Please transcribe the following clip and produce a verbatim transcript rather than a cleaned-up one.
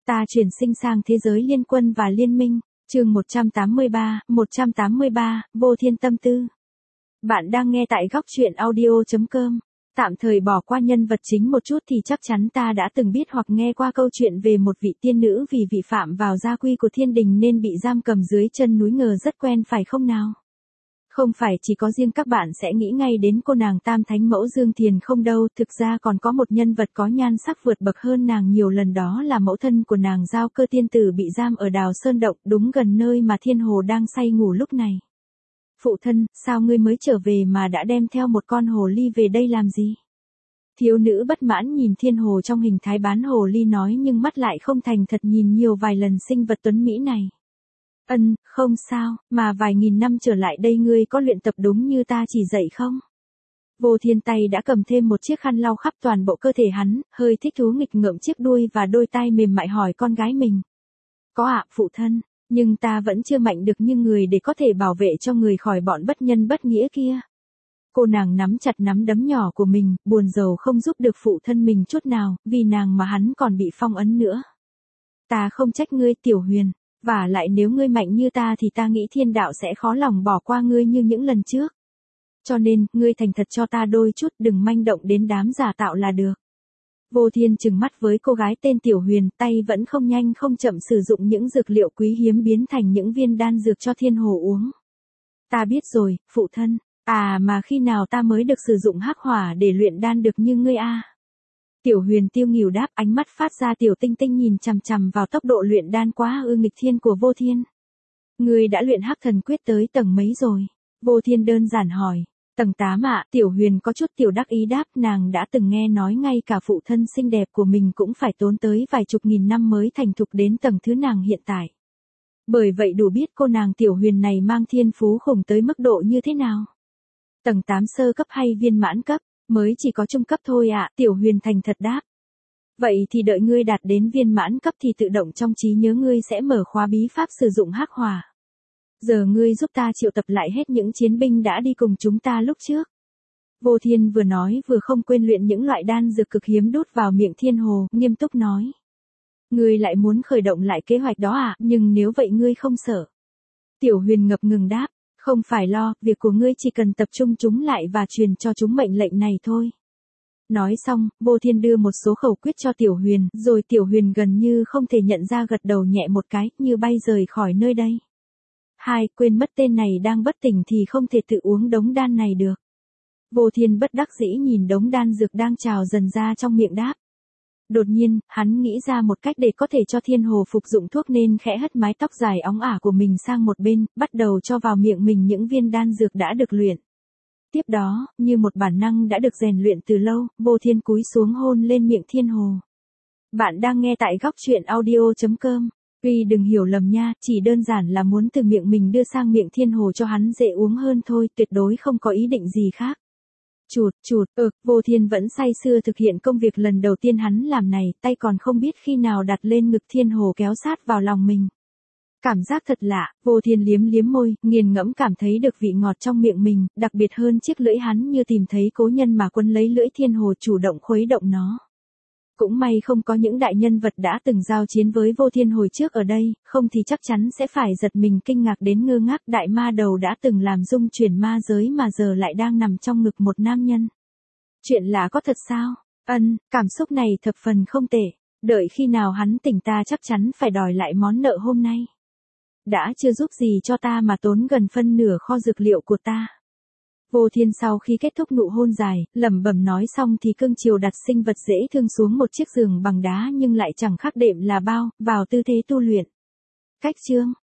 Ta chuyển sinh sang thế giới liên quân và liên minh. Chương một trăm tám mươi ba, một trăm tám mươi ba, Vô Thiên tâm tư. Bạn đang nghe tại góc truyện audio chấm com. Tạm thời bỏ qua nhân vật chính một chút thì chắc chắn ta đã từng biết hoặc nghe qua câu chuyện về một vị tiên nữ vì vi phạm vào gia quy của thiên đình nên bị giam cầm dưới chân núi, ngờ rất quen phải không nào? Không phải chỉ có riêng các bạn sẽ nghĩ ngay đến cô nàng Tam Thánh Mẫu Dương Thiền không đâu, thực ra còn có một nhân vật có nhan sắc vượt bậc hơn nàng nhiều lần, đó là mẫu thân của nàng Giao Cơ tiên tử bị giam ở Đào Sơn Động, đúng gần nơi mà Thiên Hồ đang say ngủ lúc này. Phụ thân, sao ngươi mới trở về mà đã đem theo một con hồ ly về đây làm gì? Thiếu nữ bất mãn nhìn Thiên Hồ trong hình thái bán hồ ly nói, nhưng mắt lại không thành thật nhìn nhiều vài lần sinh vật tuấn mỹ này. Ân, không sao, mà vài nghìn năm trở lại đây ngươi có luyện tập đúng như ta chỉ dạy không? Vô Thiên tay đã cầm thêm một chiếc khăn lau khắp toàn bộ cơ thể hắn, hơi thích thú nghịch ngợm chiếc đuôi và đôi tai mềm mại hỏi con gái mình. Có ạ, phụ thân, nhưng ta vẫn chưa mạnh được như người để có thể bảo vệ cho người khỏi bọn bất nhân bất nghĩa kia. Cô nàng nắm chặt nắm đấm nhỏ của mình, buồn rầu không giúp được phụ thân mình chút nào, vì nàng mà hắn còn bị phong ấn nữa. Ta không trách ngươi Tiểu Huyền. Và lại nếu ngươi mạnh như ta thì ta nghĩ thiên đạo sẽ khó lòng bỏ qua ngươi như những lần trước. Cho nên, ngươi thành thật cho ta đôi chút, đừng manh động đến đám giả tạo là được. Vô Thiên trừng mắt với cô gái tên Tiểu Huyền, tay vẫn không nhanh không chậm sử dụng những dược liệu quý hiếm biến thành những viên đan dược cho Thiên Hồ uống. Ta biết rồi, phụ thân. À mà khi nào ta mới được sử dụng hắc hỏa để luyện đan được như ngươi a? Tiểu Huyền tiêu nghỉu đáp, ánh mắt phát ra tiểu tinh tinh nhìn chằm chằm vào tốc độ luyện đan quá ư nghịch thiên của Vô Thiên. Ngươi đã luyện hắc thần quyết tới tầng mấy rồi? Vô Thiên đơn giản hỏi. Tầng tám ạ. Tiểu Huyền có chút tiểu đắc ý đáp, nàng đã từng nghe nói ngay cả phụ thân xinh đẹp của mình cũng phải tốn tới vài chục nghìn năm mới thành thục đến tầng thứ nàng hiện tại. Bởi vậy đủ biết cô nàng Tiểu Huyền này mang thiên phú khủng tới mức độ như thế nào. Tầng tám sơ cấp hay viên mãn cấp? Mới chỉ có trung cấp thôi ạ, Tiểu Huyền thành thật đáp. Vậy thì đợi ngươi đạt đến viên mãn cấp thì tự động trong trí nhớ ngươi sẽ mở khóa bí pháp sử dụng hắc hỏa. Giờ ngươi giúp ta triệu tập lại hết những chiến binh đã đi cùng chúng ta lúc trước. Vô Thiên vừa nói vừa không quên luyện những loại đan dược cực hiếm đút vào miệng Thiên Hồ, nghiêm túc nói. Ngươi lại muốn khởi động lại kế hoạch đó à, nhưng nếu vậy ngươi không sợ. Tiểu Huyền ngập ngừng đáp. Không phải lo, việc của ngươi chỉ cần tập trung chúng lại và truyền cho chúng mệnh lệnh này thôi. Nói xong, Vô Thiên đưa một số khẩu quyết cho Tiểu Huyền, rồi Tiểu Huyền gần như không thể nhận ra gật đầu nhẹ một cái, như bay rời khỏi nơi đây. Hai, quên mất tên này đang bất tỉnh thì không thể tự uống đống đan này được. Vô Thiên bất đắc dĩ nhìn đống đan dược đang trào dần ra trong miệng đáp. Đột nhiên, hắn nghĩ ra một cách để có thể cho Thiên Hồ phục dụng thuốc nên khẽ hất mái tóc dài óng ả của mình sang một bên, bắt đầu cho vào miệng mình những viên đan dược đã được luyện. Tiếp đó, như một bản năng đã được rèn luyện từ lâu, Vô Thiên cúi xuống hôn lên miệng Thiên Hồ. Bạn đang nghe tại góc truyện audio chấm com. Tuy đừng hiểu lầm nha, chỉ đơn giản là muốn từ miệng mình đưa sang miệng Thiên Hồ cho hắn dễ uống hơn thôi, tuyệt đối không có ý định gì khác. Chụt, chụt, ực, Vô Thiên vẫn say sưa thực hiện công việc lần đầu tiên hắn làm này, tay còn không biết khi nào đặt lên ngực Thiên Hồ kéo sát vào lòng mình. Cảm giác thật lạ, Vô Thiên liếm liếm môi, nghiền ngẫm cảm thấy được vị ngọt trong miệng mình, đặc biệt hơn chiếc lưỡi hắn như tìm thấy cố nhân mà quấn lấy lưỡi Thiên Hồ chủ động khuấy động nó. Cũng may không có những đại nhân vật đã từng giao chiến với Vô Thiên hồi trước ở đây, không thì chắc chắn sẽ phải giật mình kinh ngạc đến ngơ ngác. Đại ma đầu đã từng làm dung chuyển ma giới mà giờ lại đang nằm trong ngực một nam nhân. Chuyện lạ có thật sao? Ân, cảm xúc này thập phần không tệ. Đợi khi nào hắn tỉnh ta chắc chắn phải đòi lại món nợ hôm nay. Đã chưa giúp gì cho ta mà tốn gần phân nửa kho dược liệu của ta. Vô Thiên sau khi kết thúc nụ hôn dài, lẩm bẩm nói xong thì cưng chiều đặt sinh vật dễ thương xuống một chiếc giường bằng đá nhưng lại chẳng khác đệm là bao, vào tư thế tu luyện. Cách chương